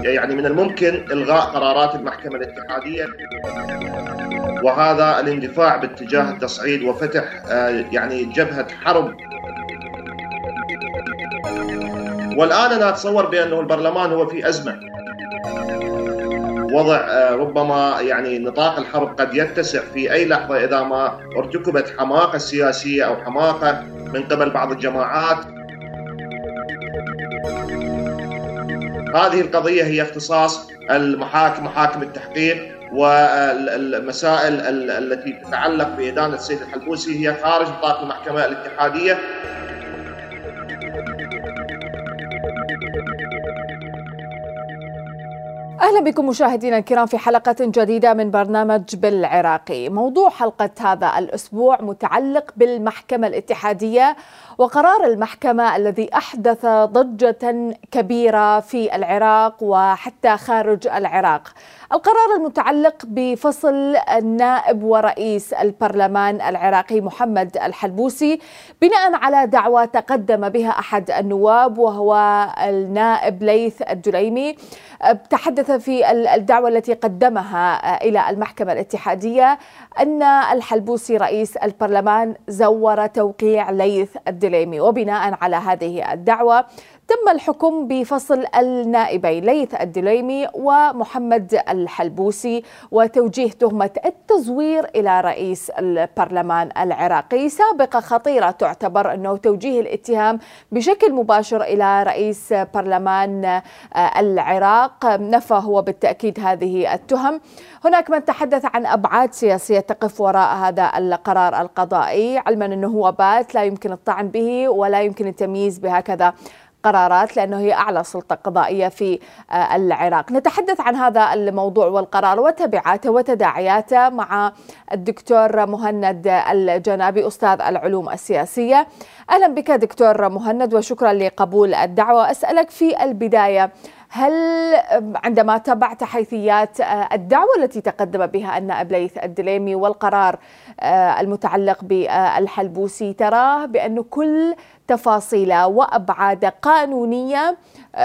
يعني من الممكن إلغاء قرارات المحكمة الاتحادية، وهذا الاندفاع باتجاه التصعيد وفتح يعني جبهة حرب. والآن أنا أتصور بأنه البرلمان هو في أزمة، وضع ربما يعني نطاق الحرب قد يتسع في أي لحظة إذا ما ارتكبت حماقة سياسية أو حماقة من قبل بعض الجماعات. هذه القضية هي اختصاص محاكم التحقيق، والمسائل التي تتعلق بإدانة السيد الحلبوسي هي خارج نطاق المحكمة الاتحادية. أهلا بكم مشاهدينا الكرام في حلقة جديدة من برنامج بالعراقي. موضوع حلقة هذا الأسبوع متعلق بالمحكمة الاتحادية وقرار المحكمة الذي أحدث ضجة كبيرة في العراق وحتى خارج العراق. القرار المتعلق بفصل النائب ورئيس البرلمان العراقي محمد الحلبوسي بناء على دعوى تقدم بها أحد النواب وهو النائب ليث الدليمي. تحدث في الدعوة التي قدمها إلى المحكمة الاتحادية أن الحلبوسي رئيس البرلمان زور توقيع ليث الدليمي، وبناء على هذه الدعوة تم الحكم بفصل النائبين ليث الدليمي ومحمد الحلبوسي وتوجيه تهمة التزوير إلى رئيس البرلمان العراقي. سابقة خطيرة تعتبر أنه توجيه الاتهام بشكل مباشر إلى رئيس برلمان العراق. نفى هو بالتأكيد هذه التهم. هناك من تحدث عن أبعاد سياسية تقف وراء هذا القرار القضائي، علما أنه هو بات لا يمكن الطعن به ولا يمكن التمييز بهكذا قرارات لأنه هي أعلى سلطة قضائية في العراق. نتحدث عن هذا الموضوع والقرار وتبعاته وتداعياته مع الدكتور مهند الجنابي أستاذ العلوم السياسية. أهلا بك دكتور مهند وشكرا لقبول الدعوة. أسألك في البداية، هل عندما تابعت حيثيات الدعوة التي تقدم بها النائب ليث الدليمي والقرار المتعلق بالحلبوسي تراه بأن كل تفاصيله وأبعاد قانونية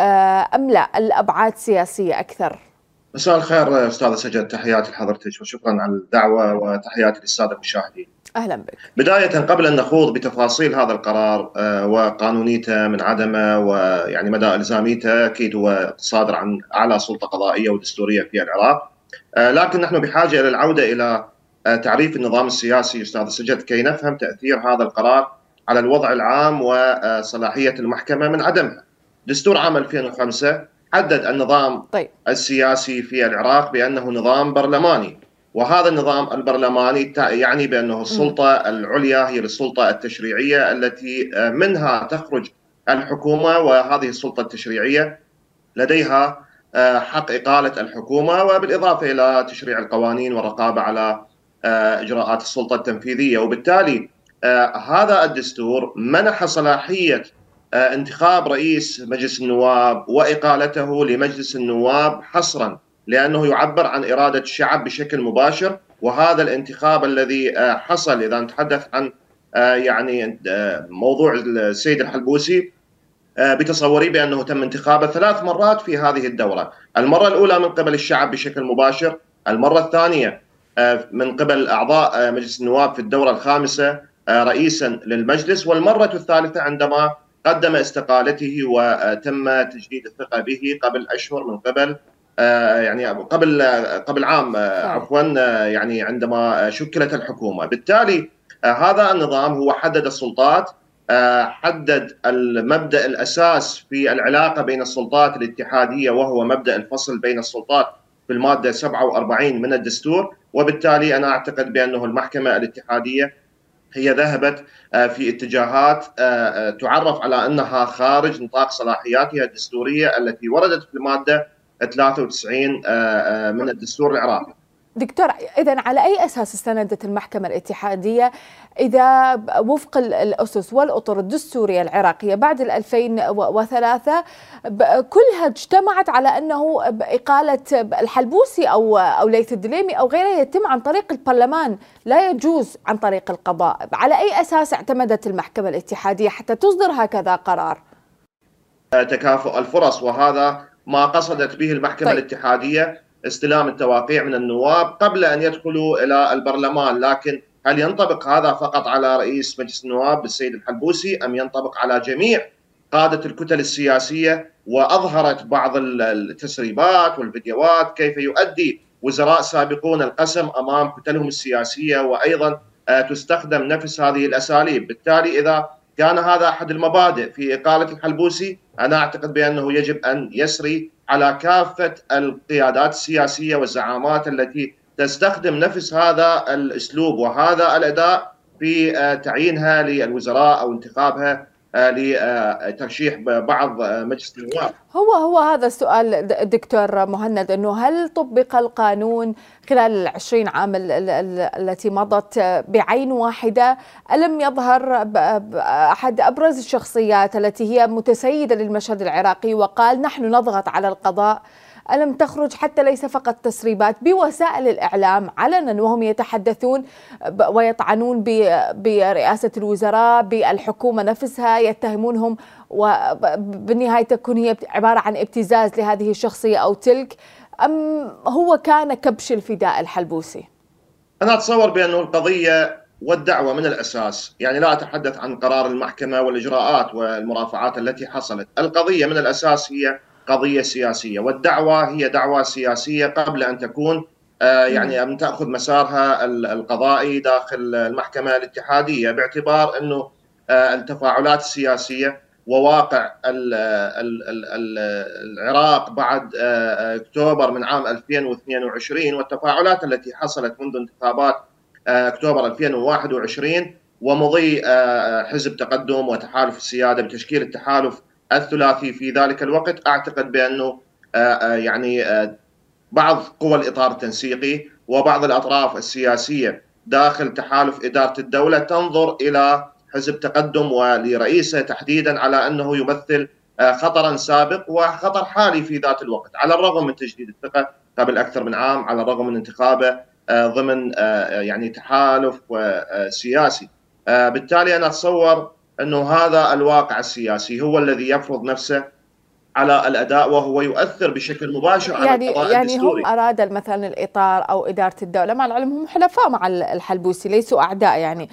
أم لا الأبعاد سياسية أكثر؟ مساء الخير أستاذ سجد، تحياتي لحضرتك وشكرا على الدعوة وتحياتي للسادة المشاهدين. أهلا بك. بداية قبل أن نخوض بتفاصيل هذا القرار وقانونيته من عدمه ويعني مدى إلزاميته، أكيد هو صادر عن أعلى سلطة قضائية ودستورية في العراق، لكن نحن بحاجة إلى العودة إلى تعريف النظام السياسي أستاذ سجد كي نفهم تأثير هذا القرار على الوضع العام وصلاحية المحكمة من عدمها. دستور عام 2005 حدد النظام السياسي في العراق بأنه نظام برلماني، وهذا النظام البرلماني يعني بأنه السلطة العليا هي السلطة التشريعية التي منها تخرج الحكومة، وهذه السلطة التشريعية لديها حق إقالة الحكومة وبالإضافة إلى تشريع القوانين والرقابة على إجراءات السلطة التنفيذية. وبالتالي هذا الدستور منح صلاحية انتخاب رئيس مجلس النواب وإقالته لمجلس النواب حصرا، لأنه يعبر عن إرادة الشعب بشكل مباشر. وهذا الانتخاب الذي حصل، إذا نتحدث عن يعني موضوع السيد الحلبوسي، بتصوري بأنه تم انتخابه 3 مرات في هذه الدورة. المرة الأولى من قبل الشعب بشكل مباشر، المرة الثانية من قبل أعضاء مجلس النواب في الدورة الخامسة رئيسا للمجلس، والمرة الثالثة عندما قدم استقالته وتم تجديد الثقة به قبل أشهر من قبل يعني قبل عام عفوا يعني عندما شكلت الحكومة. بالتالي هذا النظام هو حدد السلطات، حدد المبدأ الأساس في العلاقة بين السلطات الاتحادية وهو مبدأ الفصل بين السلطات في المادة 47 من الدستور. وبالتالي أنا أعتقد بأنه المحكمة الاتحادية هي ذهبت في اتجاهات تعرف على أنها خارج نطاق صلاحياتها الدستورية التي وردت في المادة 93 من الدستور العراقي. دكتور، إذن على أي أساس استندت المحكمة الاتحادية إذا وفق الأسس والأطر الدستورية العراقية بعد 2003 كلها اجتمعت على أنه إقالة الحلبوسي أو ليث الدليمي أو غيره يتم عن طريق البرلمان، لا يجوز عن طريق القضاء؟ على أي أساس اعتمدت المحكمة الاتحادية حتى تصدر هكذا قرار؟ تكافؤ الفرص، وهذا ما قصدت به المحكمة الاتحادية، استلام التواقيع من النواب قبل أن يدخلوا إلى البرلمان. لكن هل ينطبق هذا فقط على رئيس مجلس النواب السيد الحلبوسي أم ينطبق على جميع قادة الكتل السياسية؟ وأظهرت بعض التسريبات والفيديوهات كيف يؤدي وزراء سابقون القسم أمام كتلهم السياسية، وأيضا تستخدم نفس هذه الأساليب. بالتالي إذا كان هذا أحد المبادئ في إقالة الحلبوسي، أنا أعتقد بأنه يجب أن يسري على كافة القيادات السياسية والزعامات التي تستخدم نفس هذا الأسلوب وهذا الأداء في تعيينها للوزراء أو انتخابها لترشيح بعض مجلس النواب. هو هذا السؤال دكتور مهند، أنه هل طبق القانون خلال 20 عام التي مضت بعين واحدة؟ ألم يظهر أحد أبرز الشخصيات التي هي متسيدة للمشهد العراقي وقال نحن نضغط على القضاء؟ ألم تخرج حتى ليس فقط تسريبات بوسائل الإعلام علنا وهم يتحدثون ويطعنون برئاسة الوزراء، بالحكومة نفسها، يتهمونهم، وبالنهاية تكون هي عبارة عن ابتزاز لهذه الشخصية أو تلك؟ أم هو كان كبش الفداء الحلبوسي؟ أنا أتصور بأنه القضية والدعوة من الأساس، يعني لا أتحدث عن قرار المحكمة والإجراءات والمرافعات التي حصلت، القضية من الأساس هي قضية سياسية، والدعوة هي دعوة سياسية قبل أن تكون يعني أن تأخذ مسارها القضائي داخل المحكمة الاتحادية، باعتبار أنه التفاعلات السياسية وواقع العراق بعد أكتوبر من عام 2022 والتفاعلات التي حصلت منذ انتخابات أكتوبر 2021 ومضي حزب تقدم وتحالف السيادة بتشكيل التحالف الثلاثي في ذلك الوقت، أعتقد بأنه يعني بعض قوى الإطار التنسيقي وبعض الأطراف السياسية داخل تحالف إدارة الدولة تنظر إلى حزب تقدم ولرئيسه تحديدا على أنه يمثل خطرا سابق وخطر حالي في ذات الوقت، على الرغم من تجديد الثقة قبل أكثر من عام، على الرغم من انتخابه ضمن يعني تحالف سياسي. بالتالي أنا أتصور أنه هذا الواقع السياسي هو الذي يفرض نفسه على الأداء وهو يؤثر بشكل مباشر على القضاء الدستوري. هم أراد مثلا الإطار أو إدارة الدولة، مع العلم هم حلفاء مع الحلبوسي ليسوا أعداء، يعني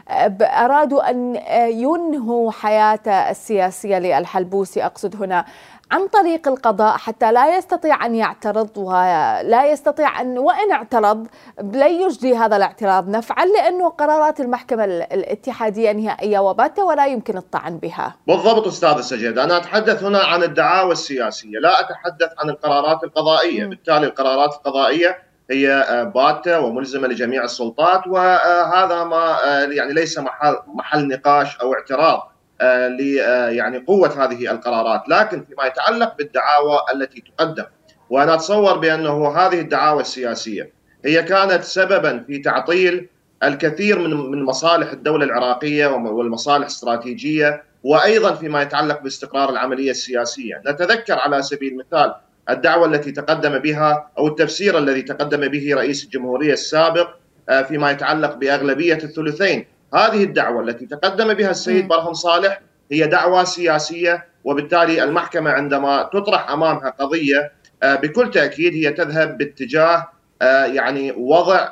أرادوا أن ينهوا حياته السياسية للحلبوسي، أقصد هنا عن طريق القضاء، حتى لا يستطيع أن يعترض ولا يستطيع أن، وإن اعترض لا يجدي هذا الاعتراض نفعا، لأنه قرارات المحكمة الاتحادية نهائية وباتة ولا يمكن الطعن بها. بالضبط أستاذ سجاد، أنا أتحدث هنا عن الدعاوى السياسية، لا أتحدث عن القرارات القضائية. بالتالي القرارات القضائية هي باتة وملزمة لجميع السلطات، وهذا ما يعني ليس محل نقاش أو اعتراض يعني قوة هذه القرارات. لكن فيما يتعلق بالدعاوى التي تقدم، وأنا أتصور بأنه هذه الدعاوى السياسية هي كانت سببا في تعطيل الكثير من مصالح الدولة العراقية والمصالح الاستراتيجية، وأيضا فيما يتعلق باستقرار العملية السياسية. نتذكر على سبيل المثال الدعوة التي تقدم بها أو التفسير الذي تقدم به رئيس الجمهورية السابق فيما يتعلق بأغلبية الثلثين. هذه الدعوة التي تقدم بها السيد برهم صالح هي دعوة سياسية، وبالتالي المحكمة عندما تطرح أمامها قضية بكل تأكيد هي تذهب باتجاه يعني وضع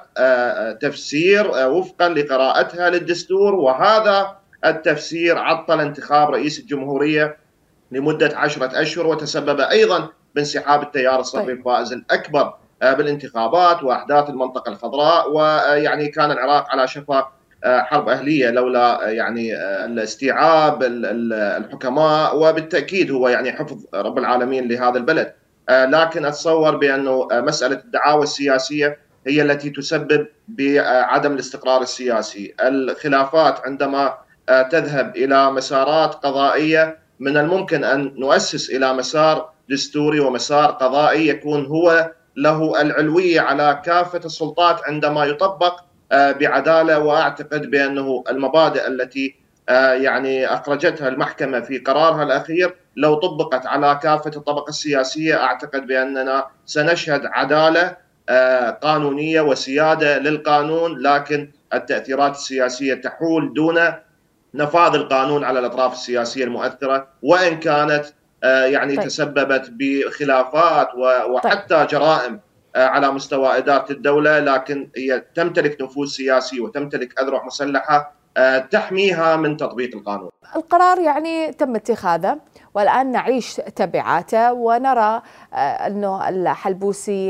تفسير وفقا لقراءتها للدستور، وهذا التفسير عطل انتخاب رئيس الجمهورية لمدة 10 أشهر وتسبب أيضا بانسحاب التيار الصفري الفائز الأكبر بالانتخابات وأحداث المنطقة الخضراء، ويعني كان العراق على شفا حرب أهلية لولا يعني الاستيعاب الحكماء، وبالتأكيد هو يعني حفظ رب العالمين لهذا البلد. لكن أتصور بأنه مسألة الدعاوى السياسية هي التي تسبب بعدم الاستقرار السياسي. الخلافات عندما تذهب إلى مسارات قضائية من الممكن أن نؤسس إلى مسار دستوري ومسار قضائي يكون هو له العلوية على كافة السلطات عندما يطبق بعدالة. وأعتقد بأنه المبادئ التي يعني أخرجتها المحكمة في قرارها الأخير لو طبقت على كافة الطبقة السياسية، أعتقد بأننا سنشهد عدالة قانونية وسيادة للقانون، لكن التأثيرات السياسية تحول دون نفاذ القانون على الأطراف السياسية المؤثرة، وإن كانت يعني طيب. تسببت بخلافات طيب. وحتى جرائم على مستوى إدارة الدولة، لكن هي تمتلك نفوذ سياسي وتمتلك أذرع مسلحة تحميها من تطبيق القانون. القرار يعني تم اتخاذه والآن نعيش تبعاته، ونرى أنه الحلبوسي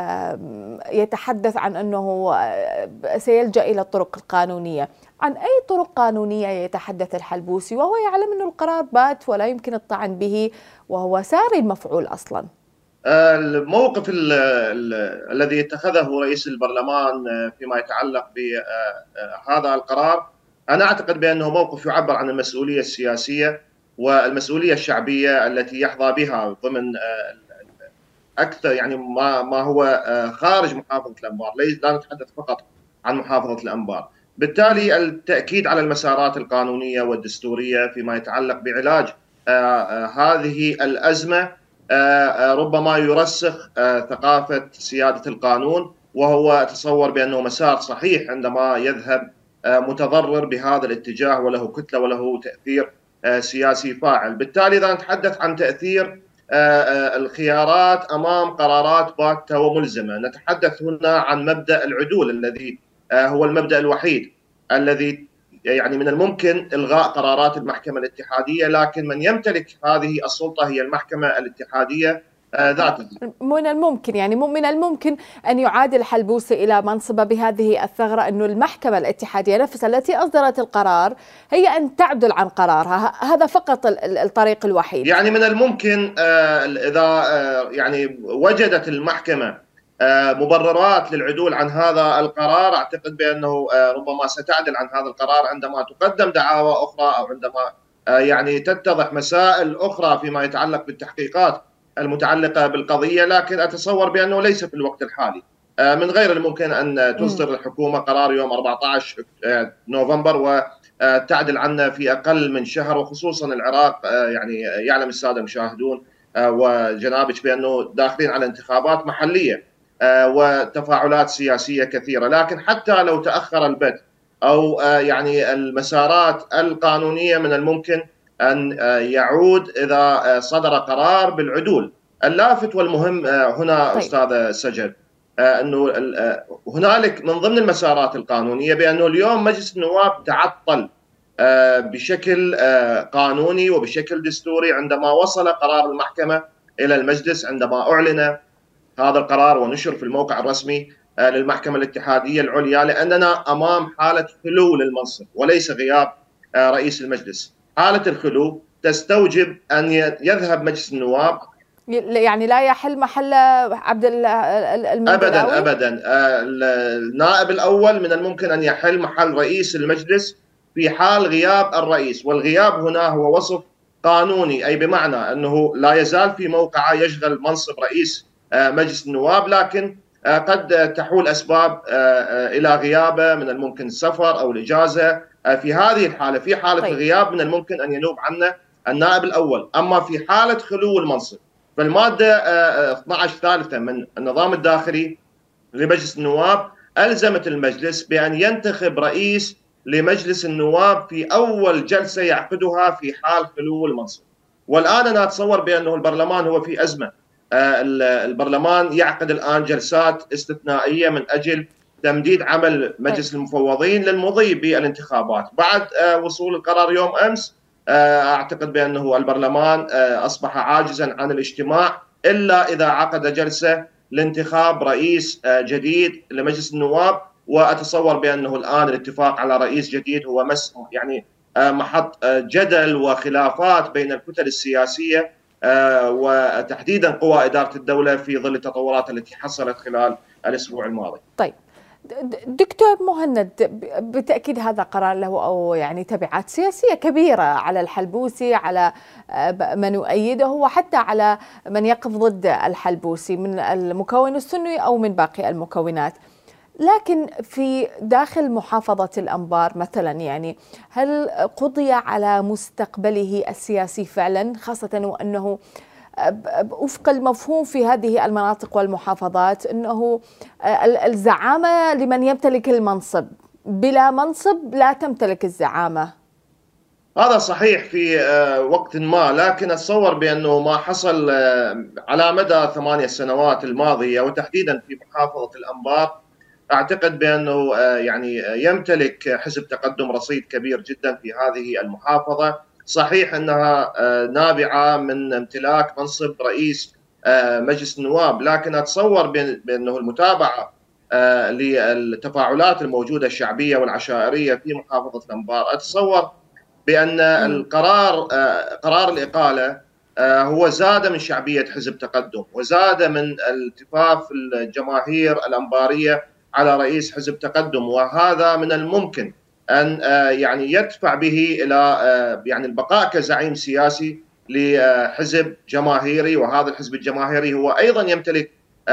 يتحدث عن أنه سيلجأ إلى الطرق القانونية. عن أي طرق قانونية يتحدث الحلبوسي وهو يعلم أن القرار بات ولا يمكن الطعن به وهو ساري المفعول أصلا؟ الموقف الذي اتخذه رئيس البرلمان فيما يتعلق بهذا القرار، أنا أعتقد بأنه موقف يعبر عن المسؤولية السياسية والمسؤولية الشعبية التي يحظى بها ضمن أكثر، يعني ما هو خارج محافظة الأنبار. لا نتحدث فقط عن محافظة الأنبار. بالتالي التأكيد على المسارات القانونية والدستورية فيما يتعلق بعلاج هذه الأزمة ربما يرسخ ثقافة سيادة القانون، وهو أتصور بأنه مسار صحيح عندما يذهب متضرر بهذا الاتجاه وله كتلة وله تأثير سياسي فاعل. بالتالي إذا نتحدث عن تأثير الخيارات أمام قرارات باتة وملزمة، نتحدث هنا عن مبدأ العدول الذي هو المبدأ الوحيد الذي يعني من الممكن إلغاء قرارات المحكمة الاتحادية، لكن من يمتلك هذه السلطة هي المحكمة الاتحادية ذاتها. من الممكن، يعني من الممكن أن يعاد الحلبوسي إلى منصبه بهذه الثغرة، أنه المحكمة الاتحادية نفسها التي أصدرت القرار هي أن تعدل عن قرارها. هذا فقط الطريق الوحيد. يعني من الممكن إذا يعني وجدت المحكمة مبررات للعدول عن هذا القرار، أعتقد بأنه ربما ستعدل عن هذا القرار عندما تقدم دعاوى أخرى أو عندما يعني تتضح مسائل أخرى فيما يتعلق بالتحقيقات المتعلقة بالقضية. لكن أتصور بأنه ليس في الوقت الحالي. من غير الممكن أن تصدر الحكومة قرار يوم 14 نوفمبر وتعدل عنه في أقل من شهر، وخصوصا العراق يعني يعلم السادة المشاهدون وجنابك بأنه داخلين على انتخابات محلية وتفاعلات سياسية كثيرة. لكن حتى لو تأخر البت أو يعني المسارات القانونية، من الممكن أن يعود إذا صدر قرار بالعدول. اللافت والمهم هنا طيب. أستاذ سجل أنه هنالك من ضمن المسارات القانونية بأنه اليوم مجلس النواب تعطل بشكل قانوني وبشكل دستوري عندما وصل قرار المحكمة إلى المجلس، عندما أعلن هذا القرار ونشر في الموقع الرسمي للمحكمة الاتحادية العليا، لأننا أمام حالة خلو للمنصب وليس غياب رئيس المجلس. حالة الخلو تستوجب أن يذهب مجلس النواب، يعني لا يحل محل عبد المندلاوي أبدا. النائب الأول من الممكن أن يحل محل رئيس المجلس في حال غياب الرئيس، والغياب هنا هو وصف قانوني، أي بمعنى أنه لا يزال في موقعه يشغل منصب رئيس مجلس النواب، لكن قد تحول أسباب إلى غيابه، من الممكن السفر أو الإجازة. في هذه الحالة، في حالة طيب. الغياب، من الممكن أن ينوب عنه النائب الأول. أما في حالة خلو المنصب، فالمادة 12 ثالثة من النظام الداخلي لمجلس النواب ألزمت المجلس بأن ينتخب رئيس لمجلس النواب في أول جلسة يعقدها في حال خلو المنصب. والآن أنا أتصور بأنه البرلمان هو في أزمة. البرلمان يعقد الآن جلسات استثنائية من أجل تمديد عمل مجلس المفوضين للمضي بالانتخابات. بعد وصول القرار يوم أمس، أعتقد بأنه البرلمان أصبح عاجزا عن الاجتماع إلا إذا عقد جلسة لانتخاب رئيس جديد لمجلس النواب. وأتصور بأنه الآن الاتفاق على رئيس جديد هو يعني محط جدل وخلافات بين الكتل السياسية وتحديدا قوى إدارة الدولة في ظل التطورات التي حصلت خلال الأسبوع الماضي. طيب دكتور مهند، بالتأكيد هذا قرار له أو يعني تبعات سياسية كبيرة على الحلبوسي، على من يؤيده وحتى على من يقف ضد الحلبوسي من المكون السني أو من باقي المكونات. لكن في داخل محافظة الأنبار مثلا، يعني هل قضي على مستقبله السياسي فعلا، خاصة وأنه وفق المفهوم في هذه المناطق والمحافظات أنه الزعامة لمن يمتلك المنصب، بلا منصب لا تمتلك الزعامة؟ هذا صحيح في وقت ما، لكن أتصور بأنه ما حصل على مدى 8 سنوات الماضية وتحديدا في محافظة الأنبار. أعتقد بأنه يعني يمتلك حزب تقدم رصيد كبير جدا في هذه المحافظة. صحيح أنها نابعة من امتلاك منصب رئيس مجلس النواب، لكن أتصور بأنه المتابعة للتفاعلات الموجودة الشعبية والعشائرية في محافظة الأنبار، أتصور بأن قرار الإقالة هو زاد من شعبية حزب تقدم وزاد من التفاف الجماهير الأنبارية على رئيس حزب تقدم، وهذا من الممكن أن يعني يدفع به إلى يعني البقاء كزعيم سياسي لحزب جماهيري، وهذا الحزب الجماهيري هو أيضا يمتلك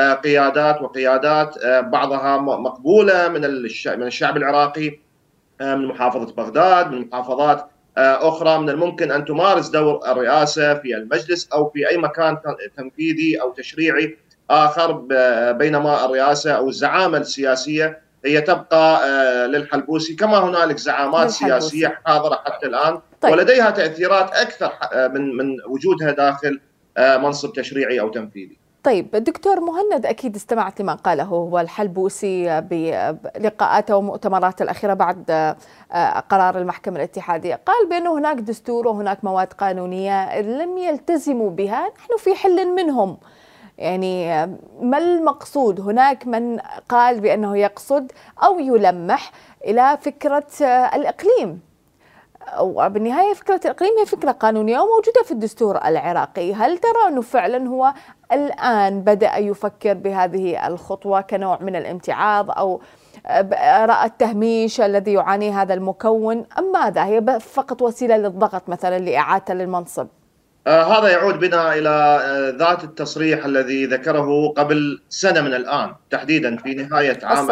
وقيادات بعضها مقبولة من الشعب العراقي، من محافظة بغداد، من محافظات أخرى. من الممكن أن تمارس دور الرئاسة في المجلس أو في أي مكان تنفيذي أو تشريعي آخر، بينما الرئاسة أو الزعامة السياسية هي تبقى للحلبوسي، كما هنالك زعامات سياسية حاضرة حتى الآن ولديها تأثيرات أكثر من وجودها داخل منصب تشريعي أو تنفيذي. طيب دكتور مهند، أكيد استمعت لما قاله هو الحلبوسي بلقاءاته ومؤتمراته الأخيرة بعد قرار المحكمة الاتحادية. قال بأنه هناك دستور وهناك مواد قانونية لم يلتزموا بها، نحن في حل منهم. يعني ما المقصود؟ هناك من قال بأنه يقصد أو يلمح إلى فكرة الإقليم، وبالنهاية فكرة الإقليم هي فكرة قانونية وموجودة في الدستور العراقي. هل ترى أنه فعلا هو الآن بدأ يفكر بهذه الخطوة كنوع من الامتعاض، أو رأى التهميش الذي يعانيه هذا المكون، أم ماذا؟ هي فقط وسيلة للضغط مثلا لإعادة للمنصب؟ هذا يعود بنا إلى ذات التصريح الذي ذكره قبل سنة من الآن، تحديدا في نهاية عام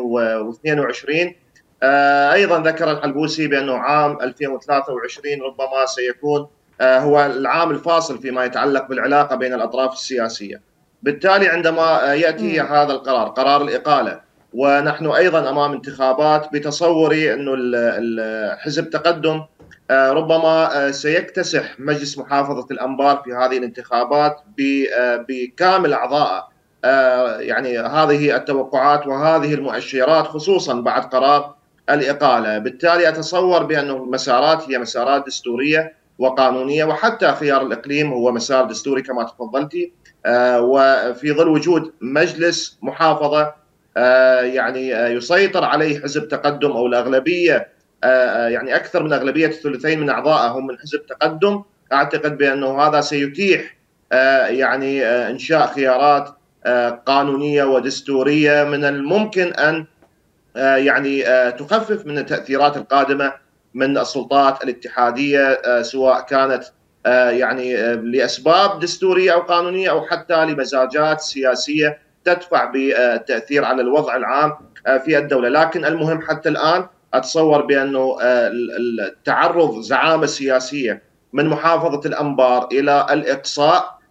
2022. أيضا ذكر الحلبوسي بأنه عام 2023 ربما سيكون هو العام الفاصل فيما يتعلق بالعلاقة بين الأطراف السياسية. بالتالي عندما يأتي هذا قرار الإقالة، ونحن أيضا أمام انتخابات، بتصوري أنه الحزب تقدم ربما سيكتسح مجلس محافظة الأنبار في هذه الانتخابات بكامل أعضائه. يعني هذه التوقعات وهذه المؤشرات خصوصا بعد قرار الإقالة. بالتالي أتصور بأن المسارات هي مسارات دستورية وقانونية، وحتى خيار الإقليم هو مسار دستوري كما تفضلتي، وفي ظل وجود مجلس محافظة يعني يسيطر عليه حزب تقدم أو الأغلبية، يعني أكثر من أغلبية الثلثين من أعضائه هم من حزب تقدم. أعتقد بأنه هذا سيتيح يعني إنشاء خيارات قانونية ودستورية من الممكن أن يعني تخفف من التأثيرات القادمة من السلطات الاتحادية، سواء كانت يعني لأسباب دستورية أو قانونية أو حتى لمزاجات سياسية تدفع بالتأثير على الوضع العام في الدولة. لكن المهم حتى الآن أتصور بأنه التعرض زعامة سياسية من محافظة الأنبار إلى الإقصاء،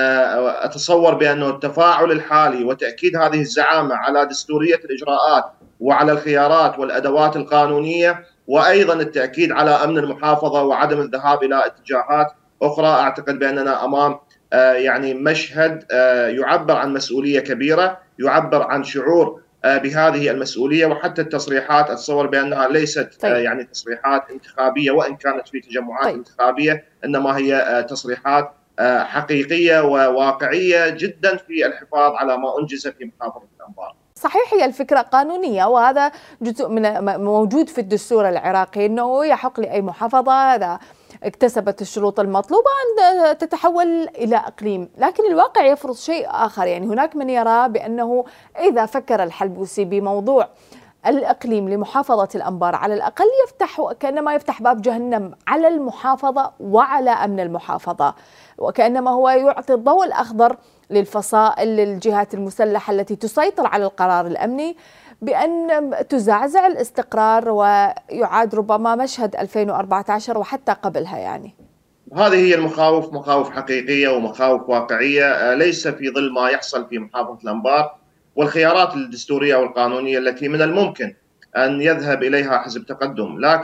أتصور بأنه التفاعل الحالي وتأكيد هذه الزعامة على دستورية الإجراءات وعلى الخيارات والأدوات القانونية، وأيضا التأكيد على أمن المحافظة وعدم الذهاب إلى اتجاهات أخرى، أعتقد بأننا أمام يعني مشهد يعبر عن مسؤولية كبيرة، يعبر عن شعور بهذه المسؤولية. وحتى التصريحات أتصور بأنها ليست يعني تصريحات انتخابية، وإن كانت في تجمعات انتخابية، إنما هي تصريحات حقيقية وواقعية جدا في الحفاظ على ما أنجز في محافظة الأنبار. صحيح، هي الفكرة قانونية، وهذا جزء من موجود في الدستور العراقي، أنه يحق لأي محافظة إذا اكتسبت الشروط المطلوبة أن تتحول إلى إقليم. لكن الواقع يفرض شيء آخر. يعني هناك من يرى بأنه إذا فكر الحلبوسي بموضوع الإقليم لمحافظة الأنبار، على الأقل كأنما يفتح باب جهنم على المحافظة وعلى أمن المحافظة، وكأنما هو يعطي الضوء الأخضر للفصائل، للجهات المسلحة التي تسيطر على القرار الأمني، بأن تزعزع الاستقرار ويعاد ربما مشهد 2014 وحتى قبلها. يعني هذه هي المخاوف، مخاوف حقيقية ومخاوف واقعية، ليس في ظل ما يحصل في محافظة الأنبار والخيارات الدستورية والقانونية التي من الممكن أن يذهب إليها حزب تقدم. لكن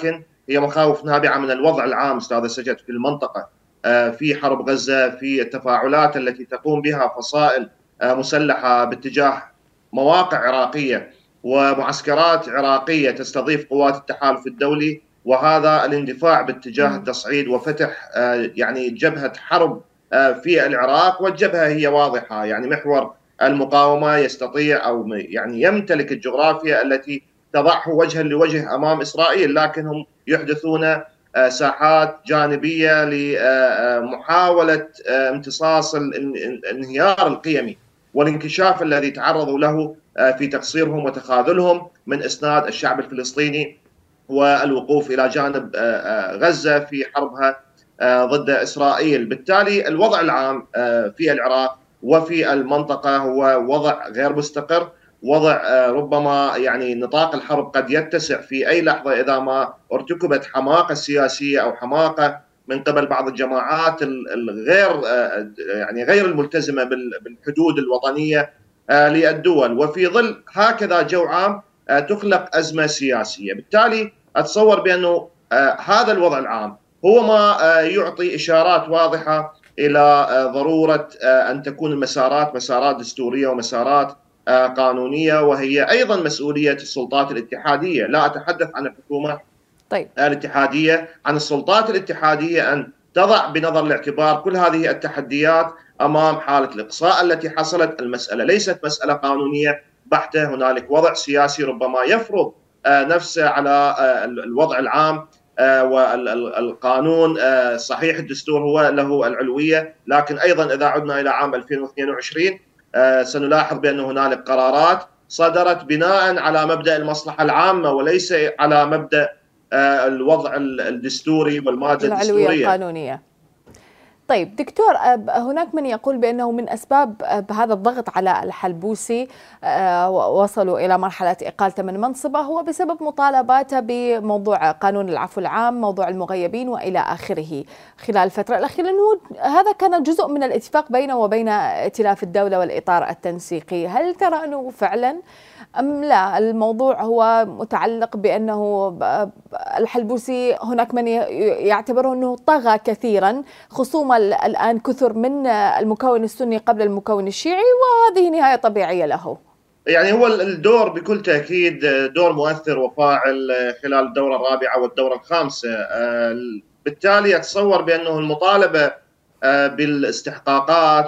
هي مخاوف نابعة من الوضع العام أستاذ سجد في المنطقة، في حرب غزة، في التفاعلات التي تقوم بها فصائل مسلحة باتجاه مواقع عراقية ومعسكرات عراقية تستضيف قوات التحالف الدولي، وهذا الاندفاع باتجاه التصعيد وفتح يعني جبهة حرب في العراق. والجبهة هي واضحة، يعني محور المقاومة يستطيع أو يعني يمتلك الجغرافيا التي تضعه وجها لوجه أمام إسرائيل، لكنهم يحدثون ساحات جانبية لمحاولة امتصاص الانهيار القيمي والانكشاف الذي تعرضوا له في تقصيرهم وتخاذلهم من إسناد الشعب الفلسطيني والوقوف إلى جانب غزة في حربها ضد إسرائيل. بالتالي الوضع العام في العراق وفي المنطقة هو وضع غير مستقر، وضع ربما يعني نطاق الحرب قد يتسع في أي لحظة إذا ما ارتكبت حماقة سياسية أو حماقة من قبل بعض الجماعات الغير يعني غير الملتزمة بالحدود الوطنية للدول. وفي ظل هكذا جو عام تخلق أزمة سياسية. بالتالي أتصور بأنه هذا الوضع العام هو ما يعطي إشارات واضحة إلى ضرورة أن تكون المسارات مسارات دستورية ومسارات قانونية، وهي أيضا مسؤولية السلطات الاتحادية. لا أتحدث عن الحكومة الاتحادية، عن السلطات الاتحادية أن تضع بنظر الاعتبار كل هذه التحديات أمام حالة الإقصاء التي حصلت. المسألة ليست مسألة قانونية بحتة، هنالك وضع سياسي ربما يفرض نفسه على الوضع العام والقانون. صحيح الدستور هو له العلوية، لكن أيضا إذا عدنا إلى عام 2022 سنلاحظ بأن هنالك قرارات صدرت بناء على مبدأ المصلحة العامة وليس على مبدأ الوضع الدستوري والمادة الدستورية القانونية. طيب دكتور، هناك من يقول بأنه من أسباب هذا الضغط على الحلبوسي وصلوا إلى مرحلة إقالته من منصبه هو بسبب مطالباته بموضوع قانون العفو العام، موضوع المغيبين وإلى آخره خلال الفترة الأخيرة، لأنه هذا كان جزء من الاتفاق بينه وبين ائتلاف الدولة والإطار التنسيقي. هل ترى أنه فعلا أم لا الموضوع هو متعلق بأنه الحلبوسي هناك من يعتبره أنه طغى كثيرا، خصومة الآن كثر من المكون السني قبل المكون الشيعي، وهذه نهاية طبيعية له؟ يعني هو الدور بكل تأكيد دور مؤثر وفاعل خلال الدورة الرابعة والدورة الخامسة. بالتالي أتصور بأنه المطالبة بالاستحقاقات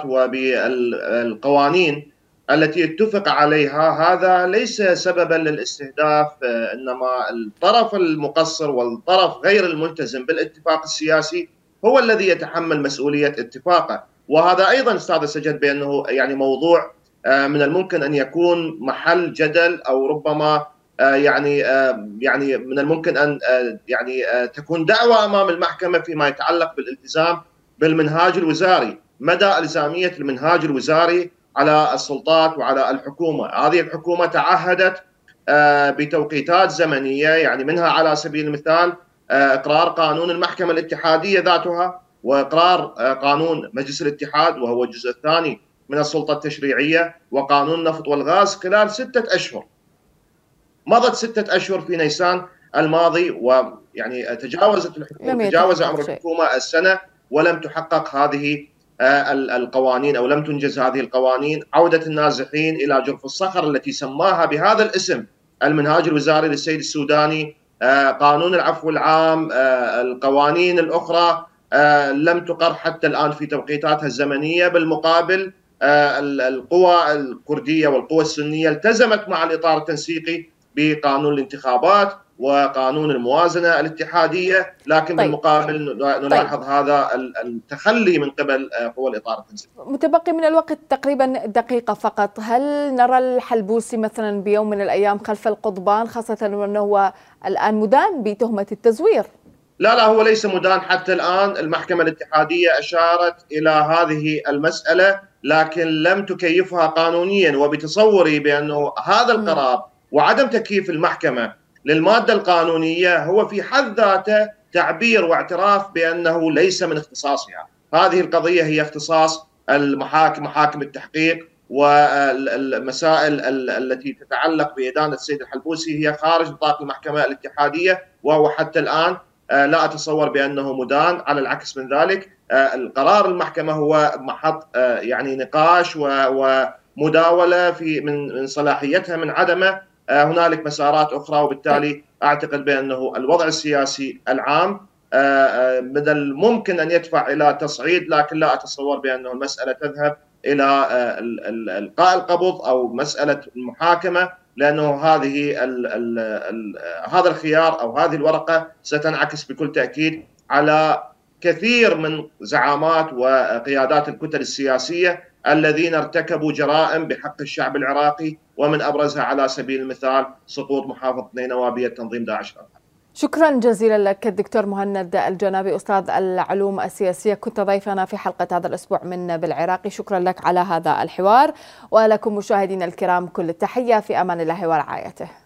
وبالقوانين التي اتفق عليها هذا ليس سببا للاستهداف، إنما الطرف المقصر والطرف غير الملتزم بالاتفاق السياسي هو الذي يتحمل مسؤولية اتفاقه. وهذا أيضا أستاذ سجد بأنه يعني موضوع من الممكن أن يكون محل جدل، أو ربما يعني من الممكن أن يعني تكون دعوة أمام المحكمة فيما يتعلق بالالتزام بالمنهاج الوزاري، مدى إلزامية المنهاج الوزاري على السلطات وعلى الحكومة. هذه الحكومة تعهدت بتوقيتات زمنية، يعني منها على سبيل المثال إقرار قانون المحكمة الاتحادية ذاتها، وإقرار قانون مجلس الاتحاد وهو الجزء الثاني من السلطة التشريعية، وقانون النفط والغاز خلال 6 أشهر. مضت 6 أشهر في نيسان الماضي، ويعني تجاوز أمر الحكومة السنة ولم تحقق هذه القوانين أو لم تنجز هذه القوانين. عودة النازحين إلى جرف الصخر التي سماها بهذا الاسم المنهاج الوزاري للسيد السوداني، قانون العفو العام، القوانين الأخرى لم تقر حتى الآن في توقيتاتها الزمنية. بالمقابل القوى الكردية والقوى السنية التزمت مع الإطار التنسيقي بقانون الانتخابات وقانون الموازنة الاتحادية، لكن بالمقابل نلاحظ هذا التخلي من قبل قوى الإطار التنسيقي. متبقي من الوقت تقريبا دقيقة فقط، هل نرى الحلبوسي مثلا بيوم من الأيام خلف القضبان، خاصة أنه هو الآن مدان بتهمة التزوير؟ لا هو ليس مدان حتى الآن. المحكمة الاتحادية أشارت إلى هذه المسألة لكن لم تكيفها قانونيا، وبتصوري بأنه هذا القرار وعدم تكييف المحكمة للمادة القانونية هو في حد ذاته تعبير واعتراف بأنه ليس من اختصاصها. هذه القضية هي اختصاص المحاكم، محاكم التحقيق، والمسائل التي تتعلق بإدانة السيد الحلبوسي هي خارج نطاق المحكمة الاتحادية، وهو حتى الآن لا أتصور بأنه مدان. على العكس من ذلك، القرار المحكمة هو محط يعني نقاش ومداولة من صلاحيتها من عدمه. هنالك مسارات أخرى، وبالتالي أعتقد بأنه الوضع السياسي العام من الممكن أن يدفع إلى تصعيد، لكن لا أتصور بأنه المسألة تذهب إلى إلقاء القبض أو مسألة المحاكمة، لأنه هذا الخيار أو هذه الورقة ستنعكس بكل تأكيد على كثير من زعامات وقيادات الكتل السياسية الذين ارتكبوا جرائم بحق الشعب العراقي، ومن أبرزها على سبيل المثال سقوط محافظة نينوى بيد تنظيم داعش. شكرا جزيلا لك الدكتور مهند الجنابي، أستاذ العلوم السياسية، كنت ضيفنا في حلقة هذا الأسبوع من بالعراقي. شكرا لك على هذا الحوار، ولكم مشاهدينا الكرام كل التحية، في أمان الله ورعايته.